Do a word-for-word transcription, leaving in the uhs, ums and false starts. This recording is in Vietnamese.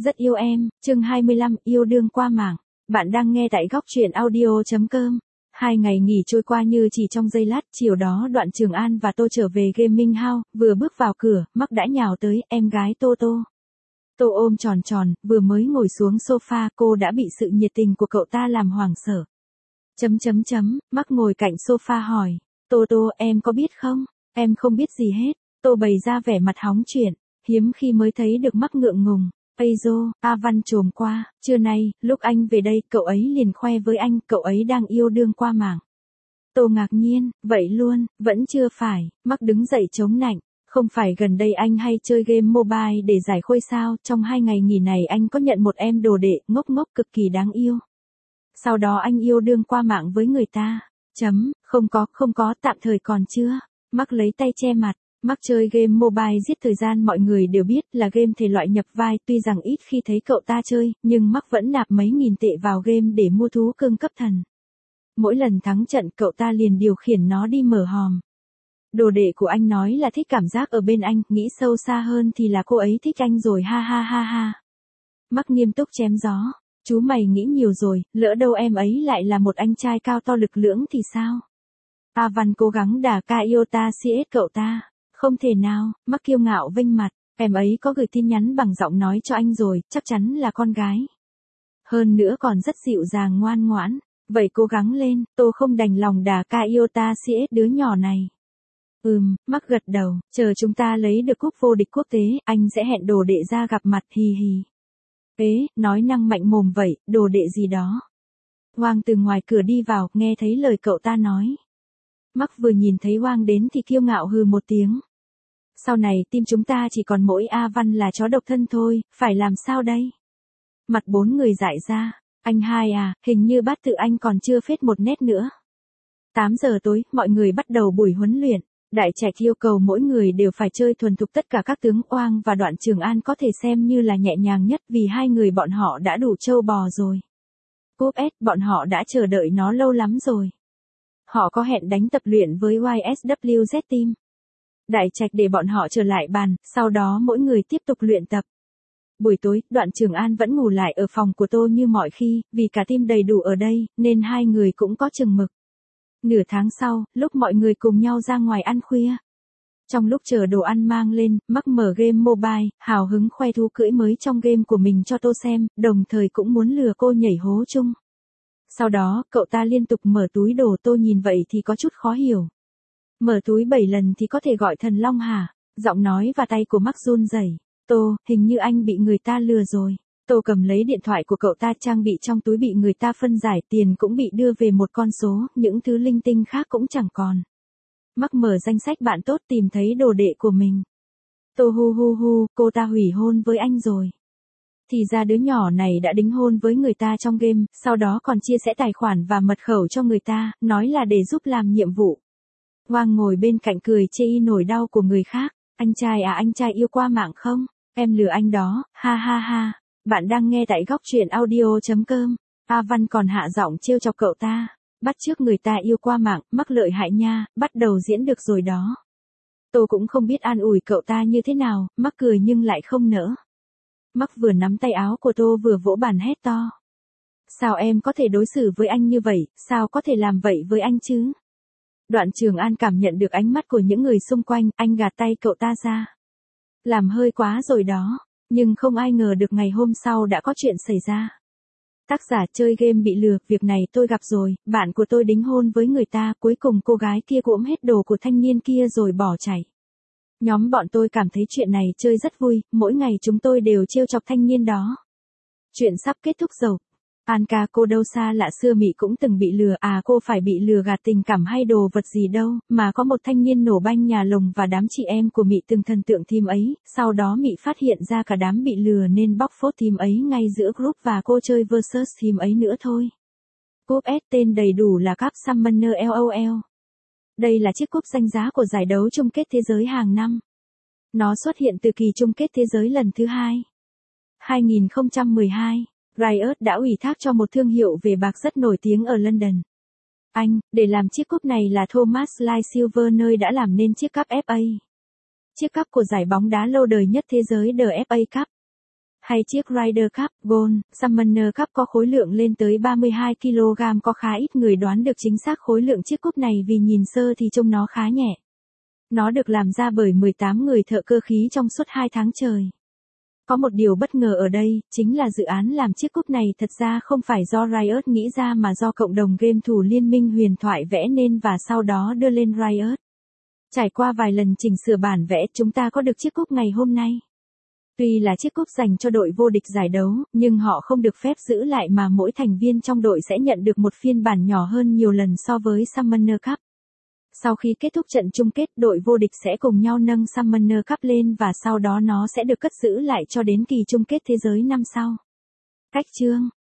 Rất yêu em, chương hai mươi lăm, yêu đương qua mạng. Bạn đang nghe tại góc truyện audio.com. Hai ngày nghỉ trôi qua như chỉ trong giây lát, chiều đó Đoạn Trường An và Tô trở về gaming house, vừa bước vào cửa, Mắc đã nhào tới, em gái Tô Tô. Tô ôm tròn tròn, vừa mới ngồi xuống sofa, cô đã bị sự nhiệt tình của cậu ta làm hoảng sợ. Chấm chấm chấm, Mắc ngồi cạnh sofa hỏi, Tô Tô, em có biết không? Em không biết gì hết. Tô bày ra vẻ mặt hóng chuyện, hiếm khi mới thấy được Mắc ngượng ngùng. Ây dô, A Văn trồm qua, trưa nay, lúc anh về đây, cậu ấy liền khoe với anh, cậu ấy đang yêu đương qua mạng. Tô ngạc nhiên, vậy luôn, vẫn chưa phải, Mắc đứng dậy chống nạnh, không phải gần đây anh hay chơi game mobile để giải khuây sao, trong hai ngày nghỉ này anh có nhận một em đồ đệ, ngốc ngốc cực kỳ đáng yêu. Sau đó anh yêu đương qua mạng với người ta, chấm, không có, không có, tạm thời còn chưa, Mắc lấy tay che mặt. Mắc chơi game mobile giết thời gian mọi người đều biết là game thể loại nhập vai, tuy rằng ít khi thấy cậu ta chơi, nhưng Mắc vẫn nạp mấy nghìn tệ vào game để mua thú cưng cấp thần. Mỗi lần thắng trận cậu ta liền điều khiển nó đi mở hòm. Đồ đệ của anh nói là thích cảm giác ở bên anh, nghĩ sâu xa hơn thì là cô ấy thích anh rồi ha ha ha ha. Mắc nghiêm túc chém gió, chú mày nghĩ nhiều rồi, lỡ đâu em ấy lại là một anh trai cao to lực lưỡng thì sao? A Văn cố gắng đả ca Iota xê ét cậu ta. Không thể nào, Mắc kiêu ngạo vênh mặt, em ấy có gửi tin nhắn bằng giọng nói cho anh rồi, chắc chắn là con gái. Hơn nữa còn rất dịu dàng ngoan ngoãn, vậy cố gắng lên, Tô không đành lòng đả ca Iota xê ét đứa nhỏ này. Ừm, Mắc gật đầu, chờ chúng ta lấy được cúp vô địch quốc tế, anh sẽ hẹn đồ đệ ra gặp mặt, hì hì. Ế, nói năng mạnh mồm vậy, đồ đệ gì đó. Hoang từ ngoài cửa đi vào, nghe thấy lời cậu ta nói. Mắc vừa nhìn thấy Hoang đến thì kiêu ngạo hừ một tiếng. Sau này team chúng ta chỉ còn mỗi A Văn là chó độc thân thôi, phải làm sao đây? Mặt bốn người dại ra, anh hai à, hình như bát tự anh còn chưa phết một nét nữa. tám giờ tối, mọi người bắt đầu buổi huấn luyện. Đại Trạch yêu cầu mỗi người đều phải chơi thuần thục tất cả các tướng. Oang và Đoạn Trường An có thể xem như là nhẹ nhàng nhất vì hai người bọn họ đã đủ trâu bò rồi. Cúp S, bọn họ đã chờ đợi nó lâu lắm rồi. Họ có hẹn đánh tập luyện với Y S W Z Team. Đại Trạch để bọn họ trở lại bàn, sau đó mỗi người tiếp tục luyện tập. Buổi tối, Đoạn Trường An vẫn ngủ lại ở phòng của Tô như mọi khi, vì cả team đầy đủ ở đây, nên hai người cũng có chừng mực. Nửa tháng sau, lúc mọi người cùng nhau ra ngoài ăn khuya. Trong lúc chờ đồ ăn mang lên, Mắc mở game mobile, hào hứng khoe thú cưỡi mới trong game của mình cho Tô xem, đồng thời cũng muốn lừa cô nhảy hố chung. Sau đó, cậu ta liên tục mở túi đồ, Tô nhìn vậy thì có chút khó hiểu. Mở túi bảy lần thì có thể gọi thần long hả? Giọng nói và tay của Mắc run rẩy. Tô, hình như anh bị người ta lừa rồi. Tô cầm lấy điện thoại của cậu ta, trang bị trong túi bị người ta phân giải, tiền cũng bị đưa về một con số, những thứ linh tinh khác cũng chẳng còn. Mắc mở danh sách bạn tốt tìm thấy đồ đệ của mình. Tô hu hu hu, cô ta hủy hôn với anh rồi. Thì ra đứa nhỏ này đã đính hôn với người ta trong game, sau đó còn chia sẻ tài khoản và mật khẩu cho người ta, nói là để giúp làm nhiệm vụ. Hoang ngồi bên cạnh cười chê y nổi đau của người khác, anh trai à, anh trai yêu qua mạng không? Em lừa anh đó, ha ha ha. Bạn đang nghe tại góc truyện audio.com. A Văn còn hạ giọng trêu chọc cậu ta, bắt chước người ta yêu qua mạng, Mắc lợi hại nha, bắt đầu diễn được rồi đó. Tô cũng không biết an ủi cậu ta như thế nào, Mắc cười nhưng lại không nỡ. Mắc vừa nắm tay áo của Tô vừa vỗ bàn hét to. Sao em có thể đối xử với anh như vậy, sao có thể làm vậy với anh chứ? Đoạn Trường An cảm nhận được ánh mắt của những người xung quanh, anh gạt tay cậu ta ra. Làm hơi quá rồi đó, nhưng không ai ngờ được ngày hôm sau đã có chuyện xảy ra. Tác giả chơi game bị lừa, việc này tôi gặp rồi, bạn của tôi đính hôn với người ta, cuối cùng cô gái kia cuỗm hết đồ của thanh niên kia rồi bỏ chạy. Nhóm bọn tôi cảm thấy chuyện này chơi rất vui, mỗi ngày chúng tôi đều trêu chọc thanh niên đó. Chuyện sắp kết thúc rồi. Anka cô đâu xa lạ xưa Mị cũng từng bị lừa, à cô phải bị lừa gạt tình cảm hay đồ vật gì đâu, mà có một thanh niên nổ banh nhà lồng và đám chị em của Mị từng thần tượng team ấy, sau đó Mị phát hiện ra cả đám bị lừa nên bóc phốt team ấy ngay giữa group và cô chơi versus team ấy nữa thôi. Cúp S tên đầy đủ là Cup Summoner LOL. Đây là chiếc cúp danh giá của giải đấu chung kết thế giới hàng năm. Nó xuất hiện từ kỳ chung kết thế giới lần thứ hai. hai nghìn không trăm mười hai. Riot đã ủy thác cho một thương hiệu về bạc rất nổi tiếng ở London, Anh, để làm chiếc cúp này là Thomas Lie Silver nơi đã làm nên chiếc cúp ép a. Chiếc cúp của giải bóng đá lâu đời nhất thế giới The ép a Cup. Hay chiếc Ryder Cup Gold, Summoner Cup có khối lượng lên tới ba mươi hai ki lô gam, có khá ít người đoán được chính xác khối lượng chiếc cúp này vì nhìn sơ thì trông nó khá nhẹ. Nó được làm ra bởi mười tám người thợ cơ khí trong suốt hai tháng trời. Có một điều bất ngờ ở đây, chính là dự án làm chiếc cúp này thật ra không phải do Riot nghĩ ra mà do cộng đồng game thủ Liên minh huyền thoại vẽ nên và sau đó đưa lên Riot. Trải qua vài lần chỉnh sửa bản vẽ, chúng ta có được chiếc cúp ngày hôm nay. Tuy là chiếc cúp dành cho đội vô địch giải đấu, nhưng họ không được phép giữ lại mà mỗi thành viên trong đội sẽ nhận được một phiên bản nhỏ hơn nhiều lần so với Summoner Cup. Sau khi kết thúc trận chung kết, đội vô địch sẽ cùng nhau nâng Summoner Cup lên và sau đó nó sẽ được cất giữ lại cho đến kỳ chung kết thế giới năm sau. Cách chương